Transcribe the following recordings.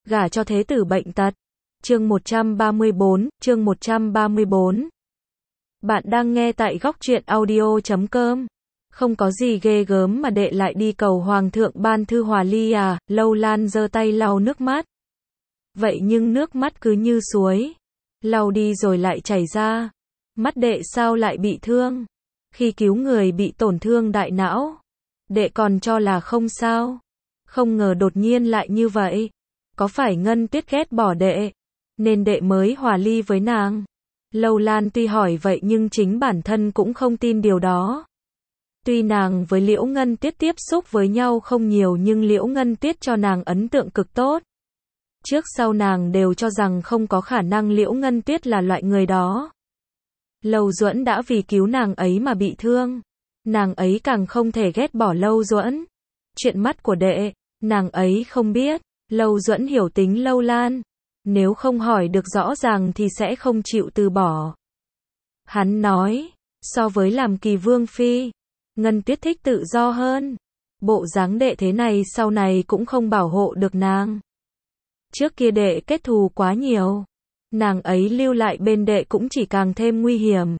Gả cho thế tử bệnh tật. Chương 134. Bạn đang nghe tại góc truyện audio.com. Không có gì ghê gớm mà đệ lại đi cầu hoàng thượng ban thư hòa ly à, Lâu Lan giơ tay lau nước mắt. Vậy nhưng nước mắt cứ như suối. Lau đi rồi lại chảy ra. Mắt đệ sao lại bị thương? Khi cứu người bị tổn thương đại não, đệ còn cho là không sao. Không ngờ đột nhiên lại như vậy. Có phải Ngân Tuyết ghét bỏ đệ, nên đệ mới hòa ly với nàng? Lâu Lan tuy hỏi vậy nhưng chính bản thân cũng không tin điều đó. Tuy nàng với Liễu Ngân Tuyết tiếp xúc với nhau không nhiều nhưng Liễu Ngân Tuyết cho nàng ấn tượng cực tốt. Trước sau nàng đều cho rằng không có khả năng Liễu Ngân Tuyết là loại người đó. Lâu Duẫn đã vì cứu nàng ấy mà bị thương. Nàng ấy càng không thể ghét bỏ Lâu Duẫn. Chuyện mắt của đệ, nàng ấy không biết. Lâu Duẫn hiểu tính Lâu Lan. Nếu không hỏi được rõ ràng thì sẽ không chịu từ bỏ. Hắn nói, so với làm Kỳ Vương Phi, Ngân Tuyết thích tự do hơn. Bộ dáng đệ thế này sau này cũng không bảo hộ được nàng. Trước kia đệ kết thù quá nhiều. Nàng ấy lưu lại bên đệ cũng chỉ càng thêm nguy hiểm.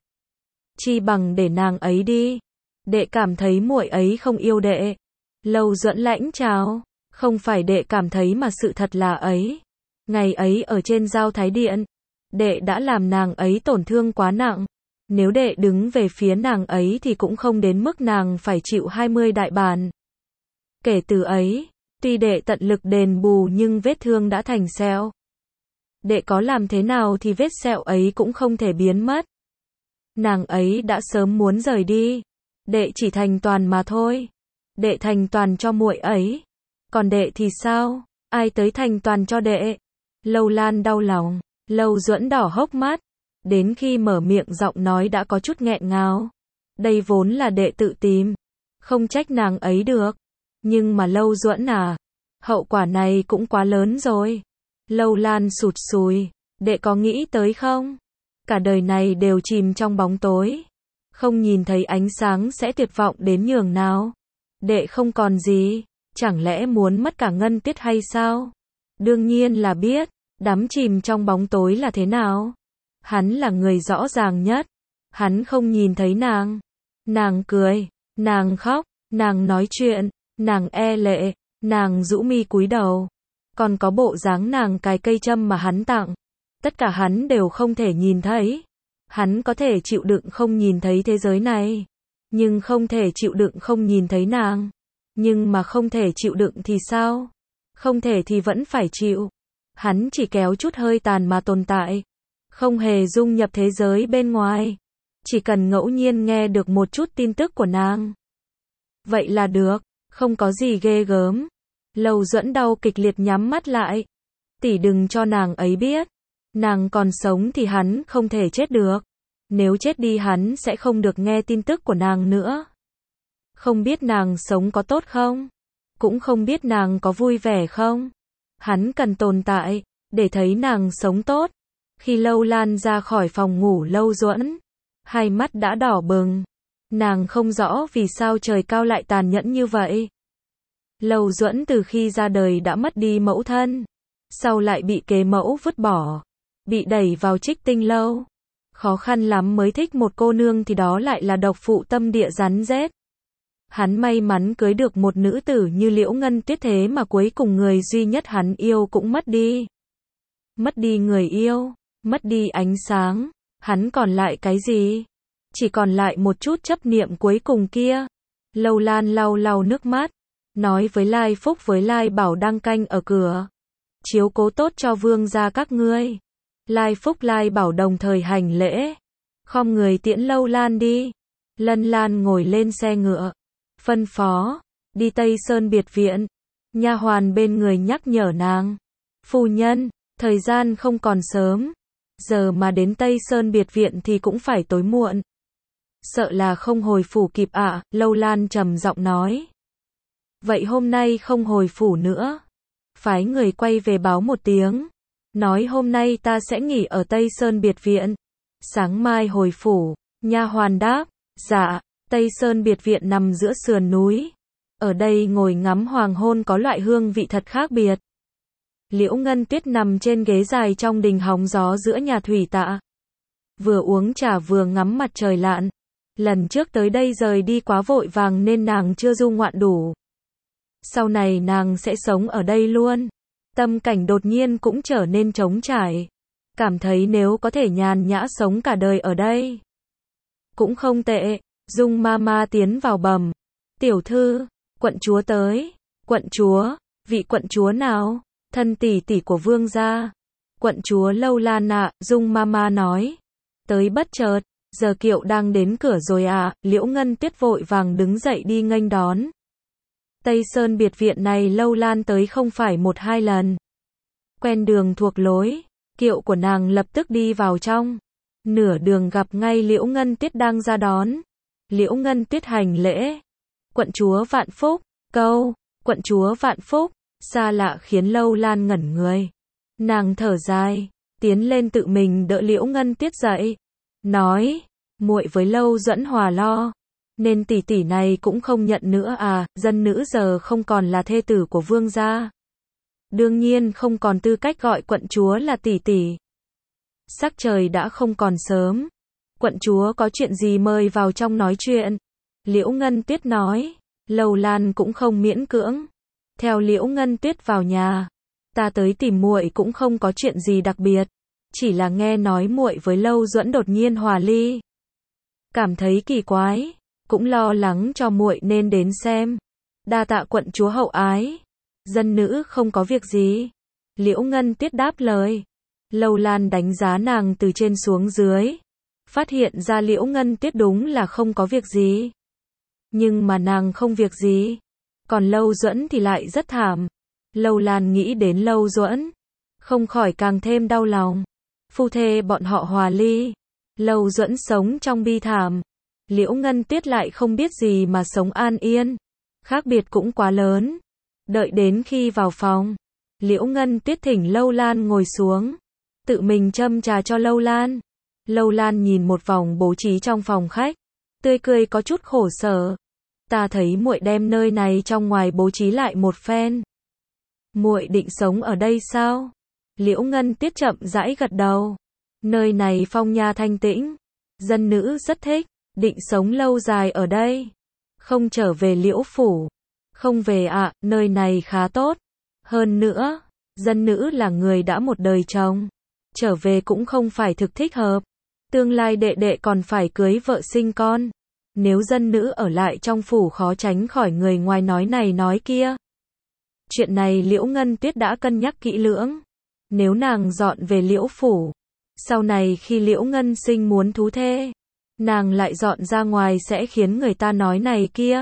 Chi bằng để nàng ấy đi. Đệ cảm thấy muội ấy không yêu đệ. Lâu Duẫn lãnh chào. Không phải đệ cảm thấy mà sự thật là ấy. Ngày ấy ở trên Giao Thái Điện, đệ đã làm nàng ấy tổn thương quá nặng. Nếu đệ đứng về phía nàng ấy thì cũng không đến mức nàng phải chịu 20 đại bản. Kể từ ấy, tuy đệ tận lực đền bù nhưng vết thương đã thành sẹo. Đệ có làm thế nào thì vết sẹo ấy cũng không thể biến mất. Nàng ấy đã sớm muốn rời đi. Đệ chỉ thành toàn mà thôi. Đệ thành toàn cho muội ấy. Còn đệ thì sao? Ai tới thành toàn cho đệ? Lâu Lan đau lòng. Lâu Duẫn đỏ hốc mắt. Đến khi mở miệng giọng nói đã có chút nghẹn ngào. Đây vốn là đệ tự tìm. Không trách nàng ấy được. Nhưng mà Lâu Duẫn à, hậu quả này cũng quá lớn rồi. Lâu Lan sụt sùi. Đệ có nghĩ tới không? Cả đời này đều chìm trong bóng tối. Không nhìn thấy ánh sáng sẽ tuyệt vọng đến nhường nào. Đệ không còn gì. Chẳng lẽ muốn mất cả Ngân Tuyết hay sao? Đương nhiên là biết. Đắm chìm trong bóng tối là thế nào. Hắn là người rõ ràng nhất. Hắn không nhìn thấy nàng. Nàng cười. Nàng khóc. Nàng nói chuyện. Nàng e lệ. Nàng rũ mi cúi đầu. Còn có bộ dáng nàng cài cây châm mà hắn tặng. Tất cả hắn đều không thể nhìn thấy. Hắn có thể chịu đựng không nhìn thấy thế giới này. Nhưng không thể chịu đựng không nhìn thấy nàng. Nhưng mà không thể chịu đựng thì sao? Không thể thì vẫn phải chịu. Hắn chỉ kéo chút hơi tàn mà tồn tại. Không hề dung nhập thế giới bên ngoài. Chỉ cần ngẫu nhiên nghe được một chút tin tức của nàng. Vậy là được. Không có gì ghê gớm. Lâu Duẫn đau kịch liệt nhắm mắt lại. Tỷ đừng cho nàng ấy biết. Nàng còn sống thì hắn không thể chết được. Nếu chết đi hắn sẽ không được nghe tin tức của nàng nữa. Không biết nàng sống có tốt không? Cũng không biết nàng có vui vẻ không? Hắn cần tồn tại, để thấy nàng sống tốt. Khi Lâu Lan ra khỏi phòng ngủ Lâu Duẫn, hai mắt đã đỏ bừng. Nàng không rõ vì sao trời cao lại tàn nhẫn như vậy. Lâu Duẫn từ khi ra đời đã mất đi mẫu thân. Sau lại bị kế mẫu vứt bỏ. Bị đẩy vào Trích Tinh Lâu. Khó khăn lắm mới thích một cô nương thì đó lại là độc phụ tâm địa rắn rết. Hắn may mắn cưới được một nữ tử như Liễu Ngân Tuyết thế mà cuối cùng người duy nhất hắn yêu cũng mất đi. Mất đi người yêu, mất đi ánh sáng, hắn còn lại cái gì? Chỉ còn lại một chút chấp niệm cuối cùng kia. Lâu Lan lau lau nước mắt, nói với Lai Phúc với Lai Bảo đang canh ở cửa. Chiếu cố tốt cho vương gia các ngươi. Lai Phúc Lai Bảo đồng thời hành lễ. Khom người tiễn Lâu Lan đi. Lân Lan ngồi lên xe ngựa. Phân phó, đi Tây Sơn biệt viện. Nha hoàn bên người nhắc nhở nàng. Phu nhân, thời gian không còn sớm. Giờ mà đến Tây Sơn biệt viện thì cũng phải tối muộn. Sợ là không hồi phủ kịp ạ, Lâu Lan trầm giọng nói. Vậy hôm nay không hồi phủ nữa. Phái người quay về báo một tiếng. Nói hôm nay ta sẽ nghỉ ở Tây Sơn biệt viện. Sáng mai hồi phủ. Nha hoàn đáp, dạ. Tây Sơn biệt viện nằm giữa sườn núi. Ở đây ngồi ngắm hoàng hôn có loại hương vị thật khác biệt. Liễu Ngân Tuyết nằm trên ghế dài trong đình hóng gió giữa nhà thủy tạ. Vừa uống trà vừa ngắm mặt trời lặn. Lần trước tới đây rời đi quá vội vàng nên nàng chưa du ngoạn đủ. Sau này nàng sẽ sống ở đây luôn. Tâm cảnh đột nhiên cũng trở nên trống trải. Cảm thấy nếu có thể nhàn nhã sống cả đời ở đây cũng không tệ. Dung Mama tiến vào bẩm. Tiểu thư, quận chúa tới. Quận chúa, vị quận chúa nào? Thân tỷ tỷ của vương gia. Quận chúa Lâu Lan ạ, Dung Mama nói. Tới bất chợt, giờ kiệu đang đến cửa rồi ạ. Liễu Ngân Tuyết vội vàng đứng dậy đi nghênh đón. Tây Sơn biệt viện này Lâu Lan tới không phải 1-2 lần. Quen đường thuộc lối, kiệu của nàng lập tức đi vào trong. Nửa đường gặp ngay Liễu Ngân Tuyết đang ra đón. Liễu Ngân Tuyết hành lễ. Quận chúa vạn phúc, quận chúa vạn phúc, xa lạ khiến Lâu Lan ngẩn người. Nàng thở dài, tiến lên tự mình đỡ Liễu Ngân Tuyết dậy. Nói, muội với Lâu Duẫn hòa lo. Nên tỷ tỷ này cũng không nhận nữa à, dân nữ giờ không còn là thê tử của vương gia. Đương nhiên không còn tư cách gọi quận chúa là tỷ tỷ. Sắc trời đã không còn sớm. Quận chúa có chuyện gì mời vào trong nói chuyện. Liễu Ngân Tuyết nói. Lâu Lan cũng không miễn cưỡng. Theo Liễu Ngân Tuyết vào nhà. Ta tới tìm muội cũng không có chuyện gì đặc biệt. Chỉ là nghe nói muội với Lâu Duẫn đột nhiên hòa ly. Cảm thấy kỳ quái. Cũng lo lắng cho muội nên đến xem. Đa tạ quận chúa hậu ái. Dân nữ không có việc gì. Liễu Ngân Tuyết đáp lời. Lâu Lan đánh giá nàng từ trên xuống dưới. Phát hiện ra Liễu Ngân Tuyết đúng là không có việc gì. Nhưng mà nàng không việc gì. Còn Lâu Duẫn thì lại rất thảm. Lâu Lan nghĩ đến Lâu Duẫn. Không khỏi càng thêm đau lòng. Phu thê bọn họ hòa ly. Lâu Duẫn sống trong bi thảm. Liễu Ngân Tuyết lại không biết gì mà sống an yên. Khác biệt cũng quá lớn. Đợi đến khi vào phòng. Liễu Ngân Tuyết thỉnh Lâu Lan ngồi xuống. Tự mình châm trà cho Lâu Lan. Lâu Lan nhìn một vòng bố trí trong phòng khách. Tươi cười có chút khổ sở. Ta thấy muội đem nơi này trong ngoài bố trí lại một phen. Muội định sống ở đây sao? Liễu Ngân Tuyết chậm rãi gật đầu. Nơi này phong nha thanh tĩnh. Dân nữ rất thích. Định sống lâu dài ở đây. Không trở về Liễu phủ. Không về ạ, nơi này khá tốt. Hơn nữa, dân nữ là người đã một đời chồng. Trở về cũng không phải thực thích hợp. Tương lai đệ đệ còn phải cưới vợ sinh con. Nếu dân nữ ở lại trong phủ khó tránh khỏi người ngoài nói này nói kia. Chuyện này Liễu Ngân Tuyết đã cân nhắc kỹ lưỡng. Nếu nàng dọn về Liễu phủ, sau này khi Liễu Ngân Sinh muốn thú thê, nàng lại dọn ra ngoài sẽ khiến người ta nói này kia.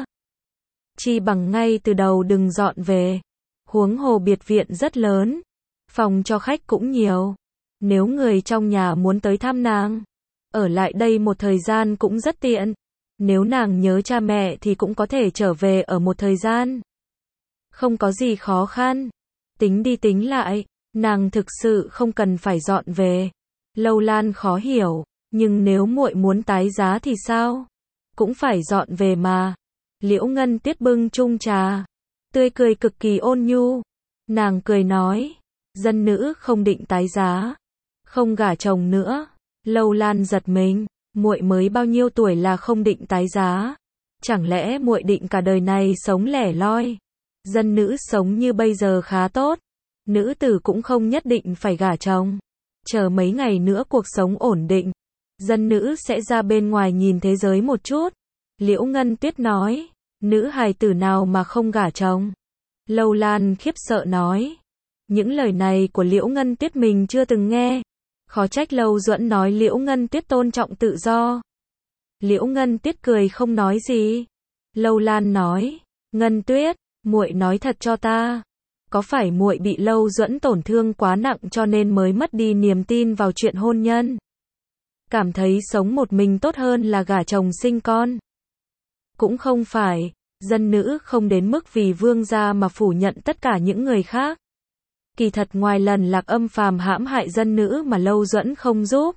Chi bằng ngay từ đầu đừng dọn về. Huống hồ biệt viện rất lớn. Phòng cho khách cũng nhiều. Nếu người trong nhà muốn tới thăm nàng, ở lại đây một thời gian cũng rất tiện. Nếu nàng nhớ cha mẹ thì cũng có thể trở về ở một thời gian. Không có gì khó khăn. Tính đi tính lại, nàng thực sự không cần phải dọn về. Lâu Lan khó hiểu, nhưng nếu muội muốn tái giá thì sao? Cũng phải dọn về mà. Liễu Ngân Tuyết bưng chung trà, tươi cười cực kỳ ôn nhu. Nàng cười nói, dân nữ không định tái giá, không gả chồng nữa. Lâu Lan giật mình, muội mới bao nhiêu tuổi là không định tái giá? Chẳng lẽ muội định cả đời này sống lẻ loi? Dân nữ sống như bây giờ khá tốt. Nữ tử cũng không nhất định phải gả chồng. Chờ mấy ngày nữa cuộc sống ổn định, dân nữ sẽ ra bên ngoài nhìn thế giới một chút. Liễu Ngân Tuyết nói, nữ hài tử nào mà không gả chồng? Lâu Lan khiếp sợ nói, những lời này của Liễu Ngân Tuyết mình chưa từng nghe. Khó trách Lâu Duẫn nói Liễu Ngân Tuyết tôn trọng tự do. Liễu Ngân Tuyết cười không nói gì. Lâu Lan nói, Ngân Tuyết, muội nói thật cho ta, có phải muội bị Lâu Duẫn tổn thương quá nặng cho nên mới mất đi niềm tin vào chuyện hôn nhân? Cảm thấy sống một mình tốt hơn là gả chồng sinh con? Cũng không phải, dân nữ không đến mức vì vương gia mà phủ nhận tất cả những người khác. Kỳ thật ngoài lần Lạc Âm phàm hãm hại dân nữ mà Lâu Duẫn không giúp,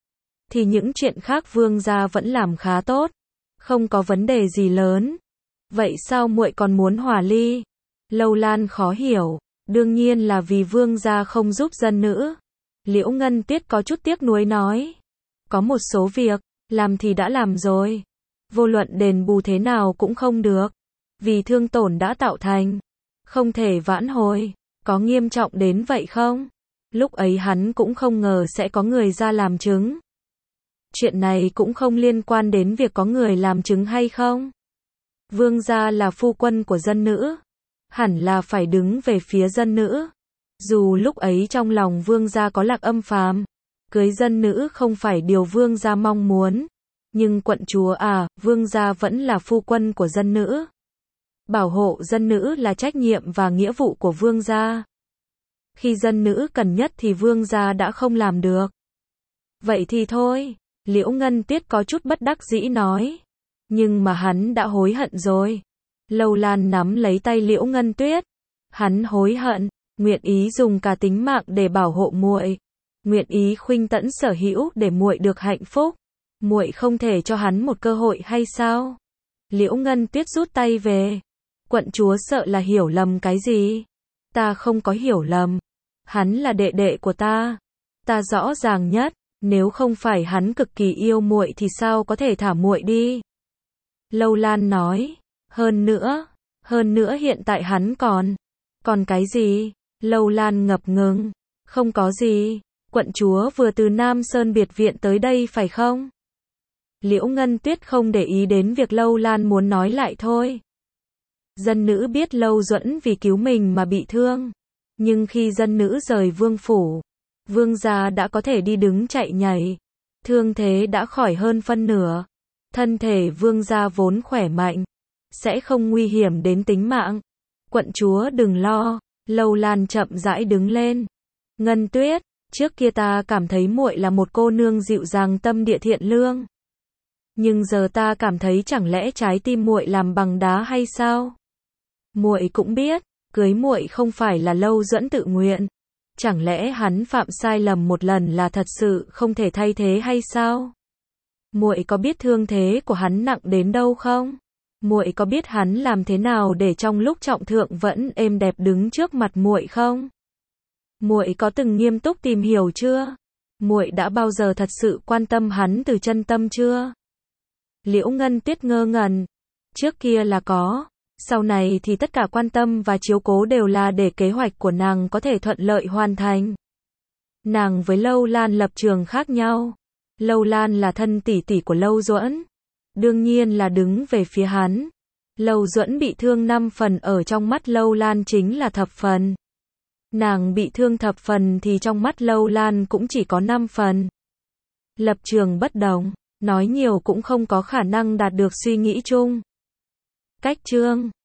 thì những chuyện khác vương gia vẫn làm khá tốt, không có vấn đề gì lớn. Vậy sao muội còn muốn hòa ly? Lâu Lan khó hiểu. Đương nhiên là vì vương gia không giúp dân nữ. Liễu Ngân Tuyết có chút tiếc nuối nói. Có một số việc, làm thì đã làm rồi. Vô luận đền bù thế nào cũng không được. Vì thương tổn đã tạo thành. Không thể vãn hồi. Có nghiêm trọng đến vậy không? Lúc ấy hắn cũng không ngờ sẽ có người ra làm chứng. Chuyện này cũng không liên quan đến việc có người làm chứng hay không. Vương gia là phu quân của dân nữ. Hẳn là phải đứng về phía dân nữ. Dù lúc ấy trong lòng vương gia có Lạc Âm Phàm, cưới dân nữ không phải điều vương gia mong muốn. Nhưng quận chúa à, vương gia vẫn là phu quân của dân nữ. Bảo hộ dân nữ là trách nhiệm và nghĩa vụ của vương gia. Khi dân nữ cần nhất thì vương gia đã không làm được. Vậy thì thôi, Liễu Ngân Tuyết có chút bất đắc dĩ nói. Nhưng mà hắn đã hối hận rồi. Lâu Lan nắm lấy tay Liễu Ngân Tuyết. Hắn hối hận, nguyện ý dùng cả tính mạng để bảo hộ muội, nguyện ý khuynh tẫn sở hữu để muội được hạnh phúc. Muội không thể cho hắn một cơ hội hay sao? Liễu Ngân Tuyết rút tay về. Quận chúa sợ là hiểu lầm cái gì? Ta không có hiểu lầm. Hắn là đệ đệ của ta. Ta rõ ràng nhất, nếu không phải hắn cực kỳ yêu muội thì sao có thể thả muội đi? Lâu Lan nói. Hơn nữa hiện tại hắn còn cái gì? Lâu Lan ngập ngừng. Không có gì. Quận chúa vừa từ Nam Sơn biệt viện tới đây phải không? Liễu Ngân Tuyết không để ý đến việc Lâu Lan muốn nói lại thôi. Dân nữ biết Lâu Duẫn vì cứu mình mà bị thương. Nhưng khi dân nữ rời vương phủ, vương gia đã có thể đi đứng chạy nhảy. Thương thế đã khỏi hơn phân nửa. Thân thể vương gia vốn khỏe mạnh, sẽ không nguy hiểm đến tính mạng. Quận chúa đừng lo. Lâu Lan chậm rãi đứng lên. Ngân Tuyết, trước kia ta cảm thấy muội là một cô nương dịu dàng tâm địa thiện lương. Nhưng giờ ta cảm thấy chẳng lẽ trái tim muội làm bằng đá hay sao? Muội cũng biết, cưới muội không phải là Lâu Duẫn tự nguyện. Chẳng lẽ hắn phạm sai lầm một lần là thật sự không thể thay thế hay sao? Muội có biết thương thế của hắn nặng đến đâu không? Muội có biết hắn làm thế nào để trong lúc trọng thượng vẫn êm đẹp đứng trước mặt muội không? Muội có từng nghiêm túc tìm hiểu chưa? Muội đã bao giờ thật sự quan tâm hắn từ chân tâm chưa? Liễu Ngân Tuyết ngơ ngẩn. Trước kia là có, sau này thì tất cả quan tâm và chiếu cố đều là để kế hoạch của nàng có thể thuận lợi hoàn thành. Nàng với Lâu Lan lập trường khác nhau. Lâu Lan là thân tỷ tỷ của Lâu Duẫn, đương nhiên là đứng về phía hắn. Lâu Duẫn bị thương 5 phần, ở trong mắt Lâu Lan chính là thập phần. Nàng bị thương thập phần thì trong mắt Lâu Lan cũng chỉ có 5 phần. Lập trường bất đồng, nói nhiều cũng không có khả năng đạt được suy nghĩ chung. Cách chương